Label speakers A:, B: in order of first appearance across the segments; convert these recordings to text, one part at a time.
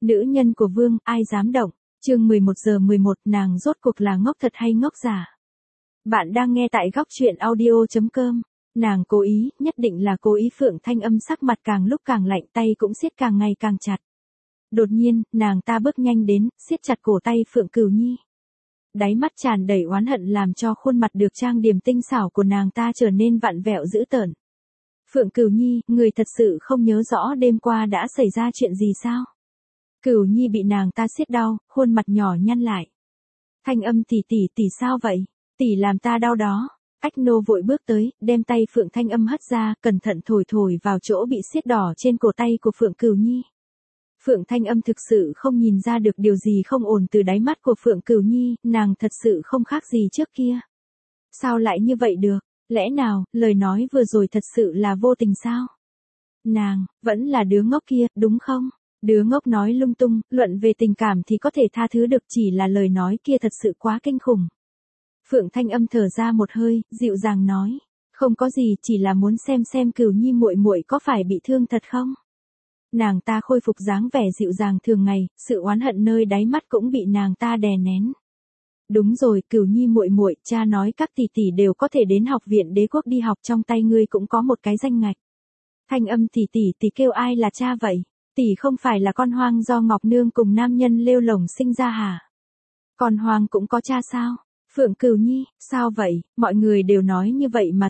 A: Nữ nhân của vương, ai dám động? Chương 11:11, nàng rốt cuộc là ngốc thật hay ngốc giả? Bạn đang nghe tại góc truyện audio.com. Nàng cố ý, nhất định là cố ý. Phượng Thanh Âm sắc mặt càng lúc càng lạnh, tay cũng siết càng ngày càng chặt. Đột nhiên, nàng ta bước nhanh đến, siết chặt cổ tay Phượng Cửu Nhi. Đáy mắt tràn đầy oán hận làm cho khuôn mặt được trang điểm tinh xảo của nàng ta trở nên vặn vẹo dữ tợn. Phượng Cửu Nhi, người thật sự không nhớ rõ đêm qua đã xảy ra chuyện gì sao? Cửu Nhi bị nàng ta siết đau, khuôn mặt nhỏ nhăn lại. Thanh Âm tỷ sao vậy? Tỷ làm ta đau đó. Ách Nô vội bước tới, đem tay Phượng Thanh Âm hất ra, cẩn thận thổi vào chỗ bị siết đỏ trên cổ tay của Phượng Cửu Nhi. Phượng Thanh Âm thực sự không nhìn ra được điều gì không ổn từ đáy mắt của Phượng Cửu Nhi, nàng thật sự không khác gì trước kia. Sao lại như vậy được? Lẽ nào, lời nói vừa rồi thật sự là vô tình sao? Nàng, vẫn là đứa ngốc kia, đúng không? Đứa ngốc nói lung tung, luận về tình cảm thì có thể tha thứ được, chỉ là lời nói kia thật sự quá kinh khủng. Phượng Thanh Âm thở ra một hơi, dịu dàng nói, không có gì, chỉ là muốn xem Cửu Nhi muội muội có phải bị thương thật không? Nàng ta khôi phục dáng vẻ dịu dàng thường ngày, sự oán hận nơi đáy mắt cũng bị nàng ta đè nén. Đúng rồi, Cửu Nhi muội muội, cha nói các tỷ tỷ đều có thể đến học viện đế quốc đi học, trong tay ngươi cũng có một cái danh ngạch. Thanh Âm tỷ kêu ai là cha vậy? Tỷ không phải là con hoang do Ngọc Nương cùng nam nhân lêu lổng sinh ra hả? Con hoang cũng có cha sao? Phượng Cửu Nhi, sao vậy? Mọi người đều nói như vậy mà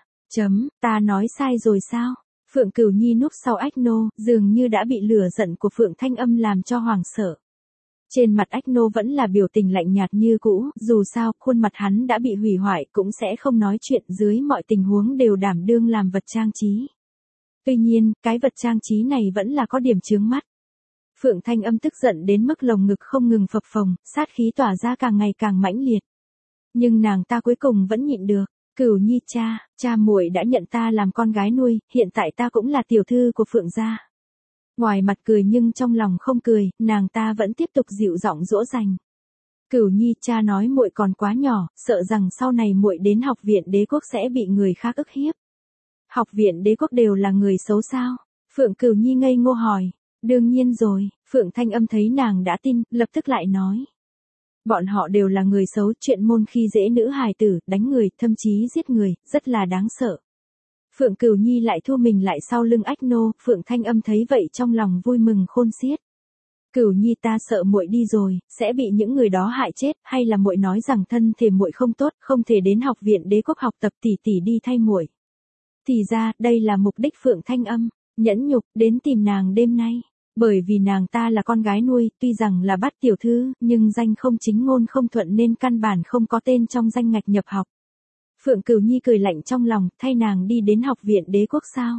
A: ta nói sai rồi sao? Phượng Cửu Nhi núp sau Ách Nô, dường như đã bị lửa giận của Phượng Thanh Âm làm cho hoảng sợ. Trên mặt Ách Nô vẫn là biểu tình lạnh nhạt như cũ, dù sao, khuôn mặt hắn đã bị hủy hoại cũng sẽ không nói chuyện, dưới mọi tình huống đều đảm đương làm vật trang trí. Tuy nhiên, cái vật trang trí này vẫn là có điểm chướng mắt. Phượng Thanh Âm tức giận đến mức lồng ngực không ngừng phập phồng, sát khí tỏa ra càng ngày càng mãnh liệt. Nhưng nàng ta cuối cùng vẫn nhịn được. Cửu Nhi cha muội đã nhận ta làm con gái nuôi, hiện tại ta cũng là tiểu thư của Phượng gia. Ngoài mặt cười nhưng trong lòng không cười, nàng ta vẫn tiếp tục dịu giọng dỗ dành. Cửu Nhi, cha nói muội còn quá nhỏ, sợ rằng sau này muội đến học viện đế quốc sẽ bị người khác ức hiếp. Học viện đế quốc đều là người xấu sao? Phượng Cửu Nhi ngây ngô hỏi. Đương nhiên rồi, Phượng Thanh Âm thấy nàng đã tin, lập tức lại nói. Bọn họ đều là người xấu, chuyện môn khi dễ nữ hài tử, đánh người, thậm chí giết người, rất là đáng sợ. Phượng Cửu Nhi lại thu mình lại sau lưng Ách Nô, Phượng Thanh Âm thấy vậy trong lòng vui mừng khôn xiết. Cửu Nhi, ta sợ muội đi rồi, sẽ bị những người đó hại chết, hay là muội nói rằng thân thể muội không tốt, không thể đến học viện đế quốc học tập, tỷ đi thay muội. Thì ra, đây là mục đích Phượng Thanh Âm, nhẫn nhục, đến tìm nàng đêm nay. Bởi vì nàng ta là con gái nuôi, tuy rằng là bát tiểu thư, nhưng danh không chính ngôn không thuận nên căn bản không có tên trong danh ngạch nhập học. Phượng Cửu Nhi cười lạnh trong lòng, thay nàng đi đến học viện đế quốc sao?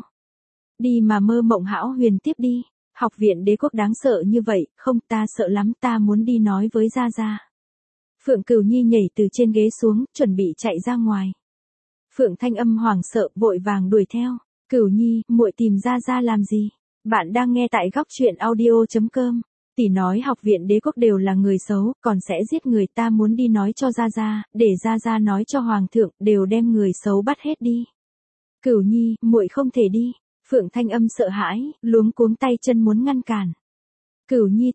A: Đi mà mơ mộng hão huyền tiếp đi. Học viện đế quốc đáng sợ như vậy, không, ta sợ lắm, ta muốn đi nói với Gia Gia. Phượng Cửu Nhi nhảy từ trên ghế xuống, chuẩn bị chạy ra ngoài. Phượng Thanh Âm hoảng sợ, vội vàng đuổi theo. Cửu Nhi, muội tìm Gia Gia làm gì? Bạn đang nghe tại góc truyện audio.com. Tỷ nói học viện đế quốc đều là người xấu, còn sẽ giết người, ta muốn đi nói cho Gia Gia, để Gia Gia nói cho Hoàng thượng, đều đem người xấu bắt hết đi. Cửu Nhi, muội không thể đi. Phượng Thanh Âm sợ hãi, luống cuống tay chân muốn ngăn cản. Cửu Nhi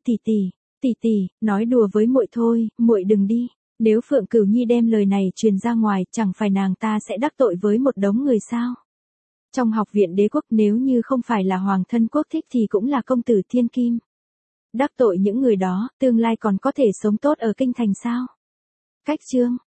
A: tỷ, nói đùa với muội thôi, muội đừng đi. Nếu Phượng Cửu Nhi đem lời này truyền ra ngoài, chẳng phải nàng ta sẽ đắc tội với một đống người sao? Trong học viện đế quốc, nếu như không phải là hoàng thân quốc thích thì cũng là công tử thiên kim. Đắc tội những người đó, tương lai còn có thể sống tốt ở kinh thành sao? Cách chương